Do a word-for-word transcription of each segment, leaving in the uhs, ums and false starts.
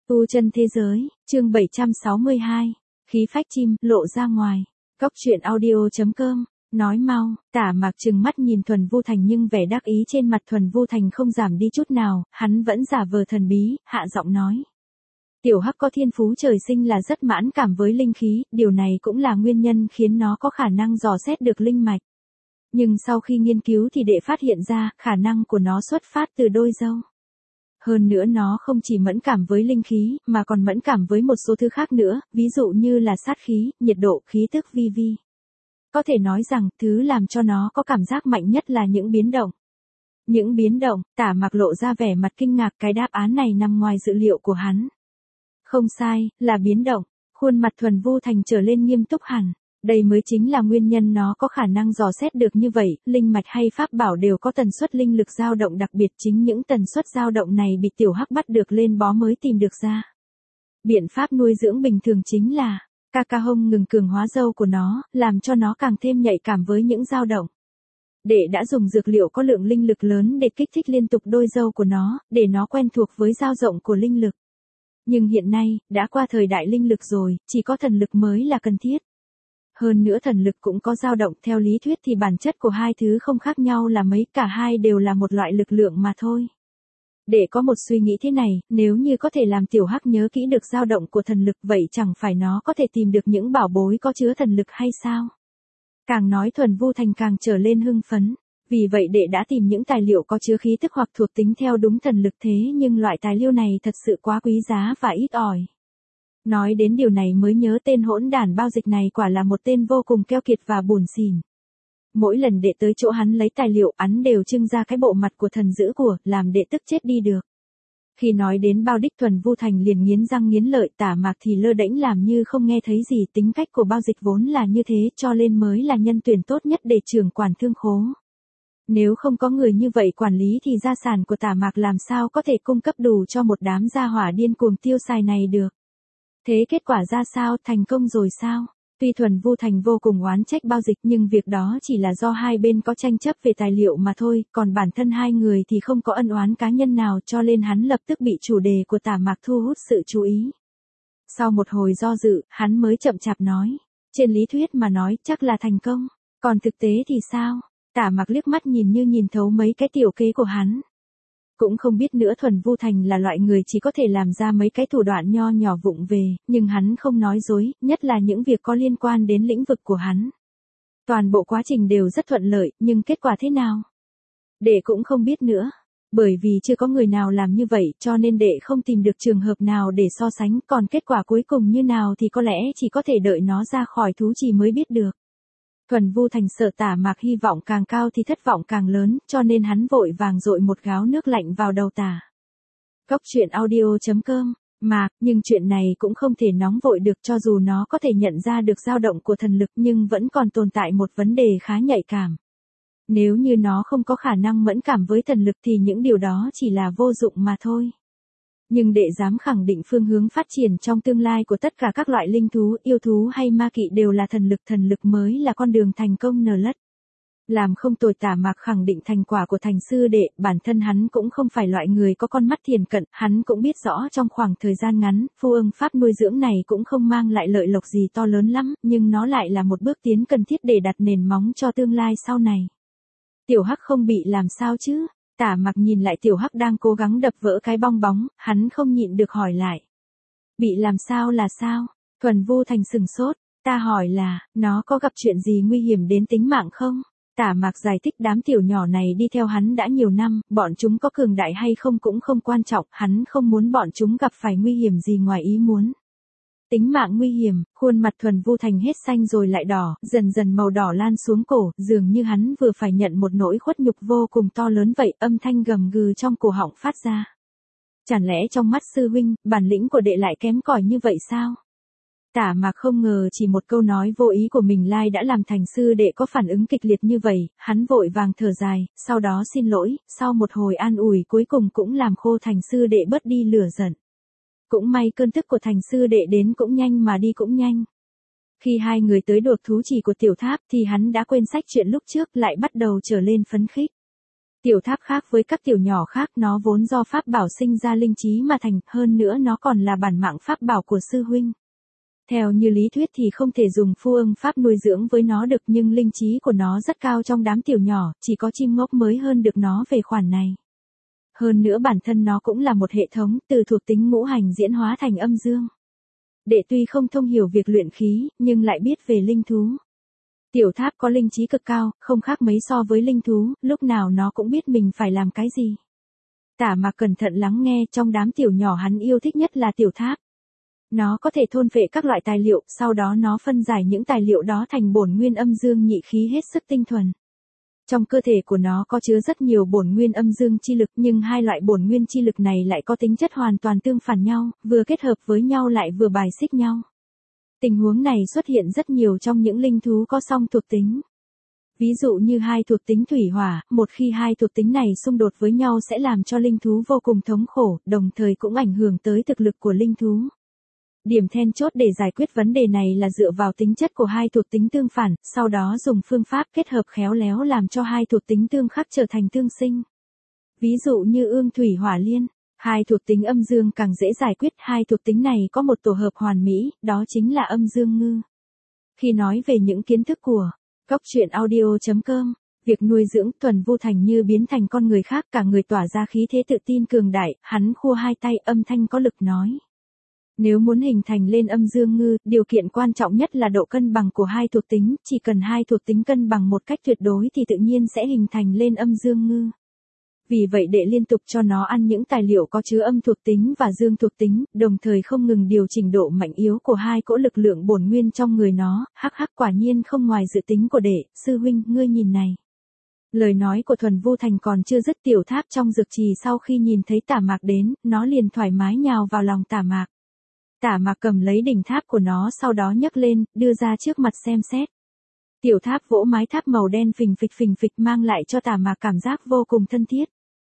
Tu chân thế giới, chương bảy trăm sáu mươi hai, khí phách chim, lộ ra ngoài. Góc truyện audio chấm com, nói mau, Tả Mạc trừng mắt nhìn Thuần Vu Thành nhưng vẻ đắc ý trên mặt Thuần Vu Thành không giảm đi chút nào, hắn vẫn giả vờ thần bí, hạ giọng nói. Tiểu Hắc có thiên phú trời sinh là rất mãn cảm với linh khí, điều này cũng là nguyên nhân khiến nó có khả năng dò xét được linh mạch. Nhưng sau khi nghiên cứu thì đệ phát hiện ra, khả năng của nó xuất phát từ đôi dâu. Hơn nữa nó không chỉ mẫn cảm với linh khí, mà còn mẫn cảm với một số thứ khác nữa, ví dụ như là sát khí, nhiệt độ, khí tức vi vi. Có thể nói rằng, thứ làm cho nó có cảm giác mạnh nhất là những biến động. Những biến động, Tả Mạc lộ ra vẻ mặt kinh ngạc, cái đáp án này nằm ngoài dự liệu của hắn. Không sai, là biến động. Khuôn mặt Thuần Vu Thành trở lên nghiêm túc hẳn. Đây mới chính là nguyên nhân nó có khả năng dò xét được như vậy, linh mạch hay pháp bảo đều có tần suất linh lực dao động đặc biệt, chính những tần suất dao động này bị Tiểu Hắc bắt được lên bó mới tìm được ra. Biện pháp nuôi dưỡng bình thường chính là, ca ca hông ngừng cường hóa dâu của nó, làm cho nó càng thêm nhạy cảm với những dao động. Đệ đã dùng dược liệu có lượng linh lực lớn để kích thích liên tục đôi dâu của nó, để nó quen thuộc với dao rộng của linh lực. Nhưng hiện nay, đã qua thời đại linh lực rồi, chỉ có thần lực mới là cần thiết. Hơn nữa thần lực cũng có dao động, theo lý thuyết thì bản chất của hai thứ không khác nhau là mấy, cả hai đều là một loại lực lượng mà thôi. Để có một suy nghĩ thế này, nếu như có thể làm Tiểu Hắc nhớ kỹ được dao động của thần lực, vậy chẳng phải nó có thể tìm được những bảo bối có chứa thần lực hay sao? Càng nói Thuần Vu Thành càng trở lên hưng phấn, vì vậy đệ đã tìm những tài liệu có chứa khí tức hoặc thuộc tính theo đúng thần lực, thế nhưng loại tài liệu này thật sự quá quý giá và ít ỏi. Nói đến điều này mới nhớ tên hỗn đản bao dịch này quả là một tên vô cùng keo kiệt và buồn xỉn. Mỗi lần đệ tới chỗ hắn lấy tài liệu, hắn đều trưng ra cái bộ mặt của thần dữ của, làm đệ tức chết đi được. Khi nói đến bao đích, Thuần Vu Thành liền nghiến răng nghiến lợi, Tả Mạc thì lơ đễnh làm như không nghe thấy gì, tính cách của bao dịch vốn là như thế, cho nên mới là nhân tuyển tốt nhất để trưởng quản thương khố. Nếu không có người như vậy quản lý thì gia sản của Tả Mạc làm sao có thể cung cấp đủ cho một đám gia hỏa điên cuồng tiêu xài này được. Thế kết quả ra sao, thành công rồi sao? Tuy Thuần Vu Thành vô cùng oán trách bao dịch nhưng việc đó chỉ là do hai bên có tranh chấp về tài liệu mà thôi, còn bản thân hai người thì không có ân oán cá nhân nào, cho nên hắn lập tức bị chủ đề của Tả Mạc thu hút sự chú ý. Sau một hồi do dự, hắn mới chậm chạp nói, trên lý thuyết mà nói chắc là thành công, còn thực tế thì sao? Tả Mạc liếc mắt nhìn như nhìn thấu mấy cái tiểu kế của hắn. Cũng không biết nữa, Thuần Vu Thành là loại người chỉ có thể làm ra mấy cái thủ đoạn nho nhỏ vụng về, nhưng hắn không nói dối, nhất là những việc có liên quan đến lĩnh vực của hắn. Toàn bộ quá trình đều rất thuận lợi, nhưng kết quả thế nào? Đệ cũng không biết nữa. Bởi vì chưa có người nào làm như vậy, cho nên đệ không tìm được trường hợp nào để so sánh, còn kết quả cuối cùng như nào thì có lẽ chỉ có thể đợi nó ra khỏi thú trì mới biết được. Thuần Vu Thành sợ Tả Mạc hy vọng càng cao thì thất vọng càng lớn, cho nên hắn vội vàng dội một gáo nước lạnh vào đầu Tả. Góc truyện audio chấm com, Mạc, nhưng chuyện này cũng không thể nóng vội được, cho dù nó có thể nhận ra được dao động của thần lực nhưng vẫn còn tồn tại một vấn đề khá nhạy cảm. Nếu như nó không có khả năng mẫn cảm với thần lực thì những điều đó chỉ là vô dụng mà thôi. Nhưng đệ dám khẳng định phương hướng phát triển trong tương lai của tất cả các loại linh thú, yêu thú hay ma kỵ đều là thần lực, thần lực mới là con đường thành công nở lất. Làm không tồi. Tả Mạc khẳng định thành quả của Thành sư đệ, bản thân hắn cũng không phải loại người có con mắt thiền cận, hắn cũng biết rõ trong khoảng thời gian ngắn, phu ưng pháp nuôi dưỡng này cũng không mang lại lợi lộc gì to lớn lắm, nhưng nó lại là một bước tiến cần thiết để đặt nền móng cho tương lai sau này. Tiểu Hắc không bị làm sao chứ? Tả Mạc nhìn lại Tiểu Hắc đang cố gắng đập vỡ cái bong bóng, hắn không nhịn được hỏi lại. Bị làm sao là sao? Thuần Vu Thành sừng sốt, ta hỏi là, nó có gặp chuyện gì nguy hiểm đến tính mạng không? Tả Mạc giải thích, đám tiểu nhỏ này đi theo hắn đã nhiều năm, bọn chúng có cường đại hay không cũng không quan trọng, hắn không muốn bọn chúng gặp phải nguy hiểm gì ngoài ý muốn. Tính mạng nguy hiểm, khuôn mặt Thuần Vu Thành hết xanh rồi lại đỏ, dần dần màu đỏ lan xuống cổ, dường như hắn vừa phải nhận một nỗi khuất nhục vô cùng to lớn vậy, âm thanh gầm gừ trong cổ họng phát ra. Chẳng lẽ trong mắt sư huynh, bản lĩnh của đệ lại kém cỏi như vậy sao? Tả Mạc không ngờ chỉ một câu nói vô ý của mình lai đã làm Thành sư đệ có phản ứng kịch liệt như vậy, hắn vội vàng thở dài, sau đó xin lỗi, sau một hồi an ủi cuối cùng cũng làm khô Thành sư đệ bớt đi lửa giận. Cũng may cơn tức của Thành sư đệ đến cũng nhanh mà đi cũng nhanh. Khi hai người tới được thú trì của tiểu tháp thì hắn đã quên sách chuyện lúc trước, lại bắt đầu trở lên phấn khích. Tiểu tháp khác với các tiểu nhỏ khác, nó vốn do pháp bảo sinh ra linh trí mà thành, hơn nữa nó còn là bản mạng pháp bảo của sư huynh. Theo như lý thuyết thì không thể dùng phu ưng pháp nuôi dưỡng với nó được, nhưng linh trí của nó rất cao trong đám tiểu nhỏ, chỉ có chim ngốc mới hơn được nó về khoản này. Hơn nữa bản thân nó cũng là một hệ thống, từ thuộc tính ngũ hành diễn hóa thành âm dương. Đệ tuy không thông hiểu việc luyện khí, nhưng lại biết về linh thú. Tiểu tháp có linh trí cực cao, không khác mấy so với linh thú, lúc nào nó cũng biết mình phải làm cái gì. Tả Mạc cẩn thận lắng nghe, trong đám tiểu nhỏ hắn yêu thích nhất là tiểu tháp. Nó có thể thôn phệ các loại tài liệu, sau đó nó phân giải những tài liệu đó thành bổn nguyên âm dương nhị khí hết sức tinh thuần. Trong cơ thể của nó có chứa rất nhiều bổn nguyên âm dương chi lực, nhưng hai loại bổn nguyên chi lực này lại có tính chất hoàn toàn tương phản nhau, vừa kết hợp với nhau lại vừa bài xích nhau. Tình huống này xuất hiện rất nhiều trong những linh thú có song thuộc tính. Ví dụ như hai thuộc tính thủy hỏa, một khi hai thuộc tính này xung đột với nhau sẽ làm cho linh thú vô cùng thống khổ, đồng thời cũng ảnh hưởng tới thực lực của linh thú. Điểm then chốt để giải quyết vấn đề này là dựa vào tính chất của hai thuộc tính tương phản, sau đó dùng phương pháp kết hợp khéo léo làm cho hai thuộc tính tương khắc trở thành tương sinh. Ví dụ như ương thủy hỏa liên, hai thuộc tính âm dương càng dễ giải quyết, hai thuộc tính này có một tổ hợp hoàn mỹ, đó chính là âm dương ngư. Khi nói về những kiến thức của Cốc truyện audio chấm com, việc nuôi dưỡng Thuần Vu Thành như biến thành con người khác, cả người tỏa ra khí thế tự tin cường đại, hắn khua hai tay, âm thanh có lực nói. Nếu muốn hình thành lên âm dương ngư, điều kiện quan trọng nhất là độ cân bằng của hai thuộc tính, chỉ cần hai thuộc tính cân bằng một cách tuyệt đối thì tự nhiên sẽ hình thành lên âm dương ngư. Vì vậy đệ liên tục cho nó ăn những tài liệu có chứa âm thuộc tính và dương thuộc tính, đồng thời không ngừng điều chỉnh độ mạnh yếu của hai cỗ lực lượng bổn nguyên trong người nó, hắc hắc quả nhiên không ngoài dự tính của đệ, sư huynh, ngươi nhìn này. Lời nói của Thuần Vu Thành còn chưa dứt, tiểu tháp trong dược trì sau khi nhìn thấy Tả Mạc đến, nó liền thoải mái nhào vào lòng Tả Mạc. Tả Mạc cầm lấy đỉnh tháp của nó sau đó nhấc lên, đưa ra trước mặt xem xét. Tiểu tháp vỗ mái tháp màu đen phình phịch phình phịch mang lại cho Tả Mạc cảm giác vô cùng thân thiết.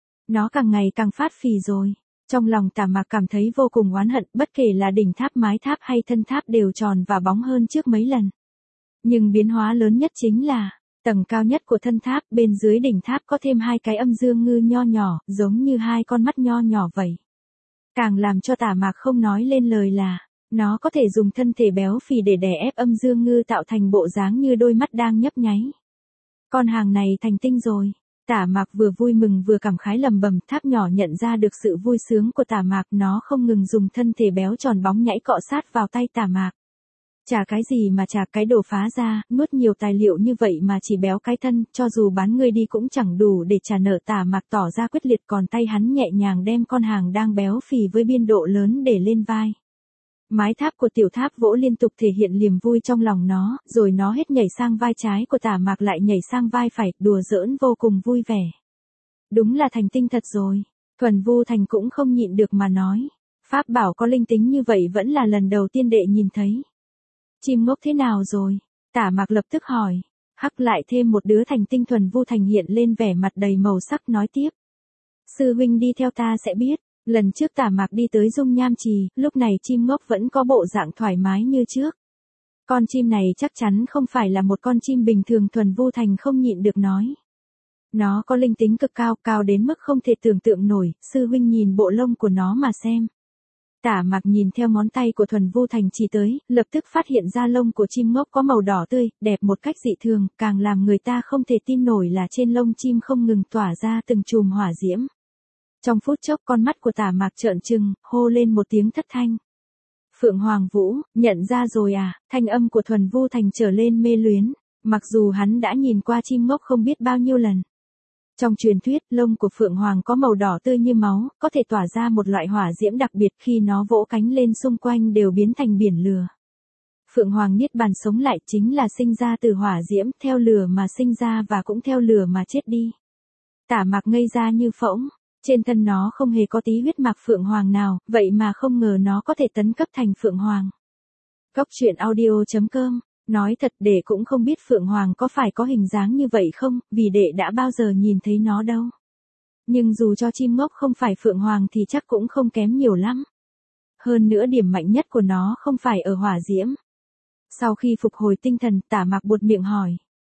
Nó càng ngày càng phát phì rồi. Trong lòng Tả Mạc cảm thấy vô cùng oán hận, bất kể là đỉnh tháp, mái tháp hay thân tháp đều tròn và bóng hơn trước mấy lần. Nhưng biến hóa lớn nhất chính là, tầng cao nhất của thân tháp, bên dưới đỉnh tháp có thêm hai cái âm dương ngư nho nhỏ, giống như hai con mắt nho nhỏ vậy. Càng làm cho Tả Mạc không nói lên lời là, nó có thể dùng thân thể béo phì để đè ép âm dương ngư tạo thành bộ dáng như đôi mắt đang nhấp nháy. Con hàng này thành tinh rồi. Tả Mạc vừa vui mừng vừa cảm khái lầm bầm, tháp nhỏ nhận ra được sự vui sướng của Tả Mạc, nó không ngừng dùng thân thể béo tròn bóng nhảy cọ sát vào tay Tả Mạc. Chả cái gì mà chả, cái đồ phá ra, nuốt nhiều tài liệu như vậy mà chỉ béo cái thân, cho dù bán ngươi đi cũng chẳng đủ để trả nợ. Tả Mạc tỏ ra quyết liệt, còn tay hắn nhẹ nhàng đem con hàng đang béo phì với biên độ lớn để lên vai. Mái tháp của tiểu tháp vỗ liên tục thể hiện niềm vui trong lòng nó, rồi nó hết nhảy sang vai trái của Tả Mạc lại nhảy sang vai phải, đùa giỡn vô cùng vui vẻ. Đúng là thành tinh thật rồi. Thuần Vu Thành cũng không nhịn được mà nói. Pháp bảo có linh tính như vậy vẫn là lần đầu tiên đệ nhìn thấy. Chim ngốc thế nào rồi? Tả Mạc lập tức hỏi. Hắc lại thêm một đứa thành tinh. Thuần Vu Thành hiện lên vẻ mặt đầy màu sắc nói tiếp. Sư huynh đi theo ta sẽ biết. Lần trước Tả Mạc đi tới Dung Nham Trì, lúc này chim ngốc vẫn có bộ dạng thoải mái như trước. Con chim này chắc chắn không phải là một con chim bình thường. Thuần Vu Thành không nhịn được nói. Nó có linh tính cực cao, cao đến mức không thể tưởng tượng nổi, sư huynh nhìn bộ lông của nó mà xem. Tả Mạc nhìn theo ngón tay của Thuần Vu Thành chỉ tới, lập tức phát hiện ra lông của chim ngốc có màu đỏ tươi, đẹp một cách dị thường, càng làm người ta không thể tin nổi là trên lông chim không ngừng tỏa ra từng chùm hỏa diễm. Trong phút chốc con mắt của Tả Mạc trợn trừng, hô lên một tiếng thất thanh. Phượng Hoàng Vũ, nhận ra rồi à? Thanh âm của Thuần Vu Thành trở lên mê luyến, mặc dù hắn đã nhìn qua chim ngốc không biết bao nhiêu lần. Trong truyền thuyết, lông của Phượng Hoàng có màu đỏ tươi như máu, có thể tỏa ra một loại hỏa diễm đặc biệt, khi nó vỗ cánh lên xung quanh đều biến thành biển lửa. Phượng Hoàng niết bàn sống lại chính là sinh ra từ hỏa diễm, theo lửa mà sinh ra và cũng theo lửa mà chết đi. Tả Mạc ngây ra như phỗng. Trên thân nó không hề có tí huyết mạch Phượng Hoàng nào, vậy mà không ngờ nó có thể tấn cấp thành Phượng Hoàng. Cốc truyện audio chấm com, nói thật đệ cũng không biết Phượng Hoàng có phải có hình dáng như vậy không, vì đệ đã bao giờ nhìn thấy nó đâu. Nhưng dù cho chim ngốc không phải Phượng Hoàng thì chắc cũng không kém nhiều lắm. Hơn nữa điểm mạnh nhất của nó không phải ở hỏa diễm. Sau khi phục hồi tinh thần, Tả Mạc buột miệng hỏi.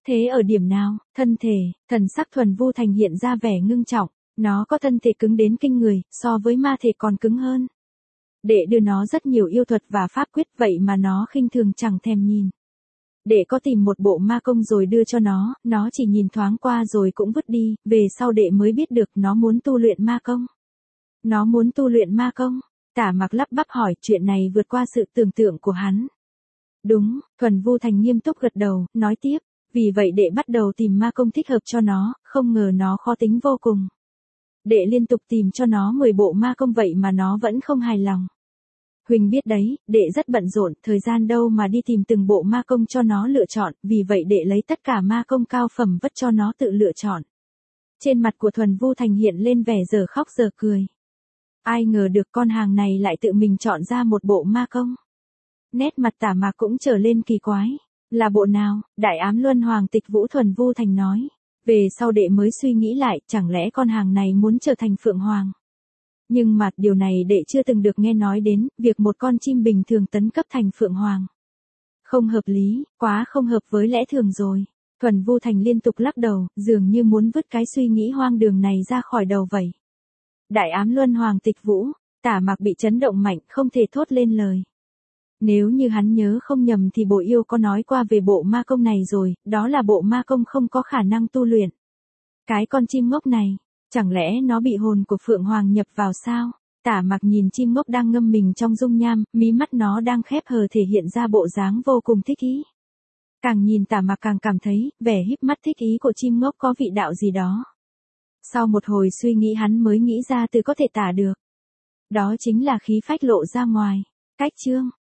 Thế ở điểm nào? Thân thể, thần sắc Thuần Vu Thành hiện ra vẻ ngưng trọng, nó có thân thể cứng đến kinh người, so với ma thể còn cứng hơn. Đệ đưa nó rất nhiều yêu thuật và pháp quyết vậy mà nó khinh thường chẳng thèm nhìn. Đệ có tìm một bộ ma công rồi đưa cho nó, nó chỉ nhìn thoáng qua rồi cũng vứt đi, về sau đệ mới biết được nó muốn tu luyện ma công. Nó muốn tu luyện ma công, Tả Mặc lắp bắp hỏi chuyện này vượt qua sự tưởng tượng của hắn. Đúng, Thuần Vu Thành nghiêm túc gật đầu, nói tiếp, vì vậy đệ bắt đầu tìm ma công thích hợp cho nó, không ngờ nó khó tính vô cùng. Đệ liên tục tìm cho nó mười bộ ma công vậy mà nó vẫn không hài lòng. Huỳnh biết đấy, đệ rất bận rộn, thời gian đâu mà đi tìm từng bộ ma công cho nó lựa chọn, vì vậy đệ lấy tất cả ma công cao phẩm vất cho nó tự lựa chọn. Trên mặt của Thuần Vu Thành hiện lên vẻ giờ khóc giờ cười. Ai ngờ được con hàng này lại tự mình chọn ra một bộ ma công. Nét mặt Tả Mạc cũng trở lên kỳ quái. Là bộ nào? Đại ám luân hoàng tịch vũ. Thuần Vu Thành nói. Về sau đệ mới suy nghĩ lại, chẳng lẽ con hàng này muốn trở thành phượng hoàng. Nhưng mà điều này đệ chưa từng được nghe nói đến, việc một con chim bình thường tấn cấp thành phượng hoàng. Không hợp lý, quá không hợp với lẽ thường rồi. Thuần Vu Thành liên tục lắc đầu, dường như muốn vứt cái suy nghĩ hoang đường này ra khỏi đầu vậy. Đại ám luân hoàng tịch vũ, Tả Mạc bị chấn động mạnh, không thể thốt lên lời. Nếu như hắn nhớ không nhầm thì bộ yêu có nói qua về bộ ma công này rồi, đó là bộ ma công không có khả năng tu luyện. Cái con chim ngốc này, chẳng lẽ nó bị hồn của Phượng Hoàng nhập vào sao? Tả Mặc nhìn chim ngốc đang ngâm mình trong dung nham, mí mắt nó đang khép hờ thể hiện ra bộ dáng vô cùng thích ý. Càng nhìn Tả Mặc càng cảm thấy, vẻ híp mắt thích ý của chim ngốc có vị đạo gì đó. Sau một hồi suy nghĩ hắn mới nghĩ ra từ có thể tả được. Đó chính là khí phách lộ ra ngoài. Cách chương